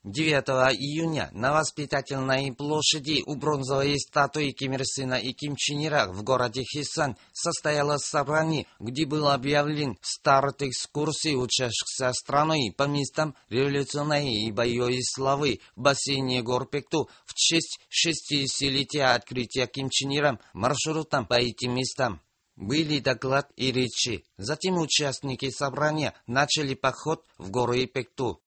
9 июня на воспитательной площади у бронзовой статуи Ким Ир Сена и Ким Чен Ира в городе Хесан состоялось собрание, где был объявлен старт экскурсии учащихся страной по местам революционной и боевой славы в бассейне гор Пекту в честь 60-летия открытия Ким Чен Иром маршрутом по этим местам. Были доклад и речи. Затем участники собрания начали поход в горы Пекту.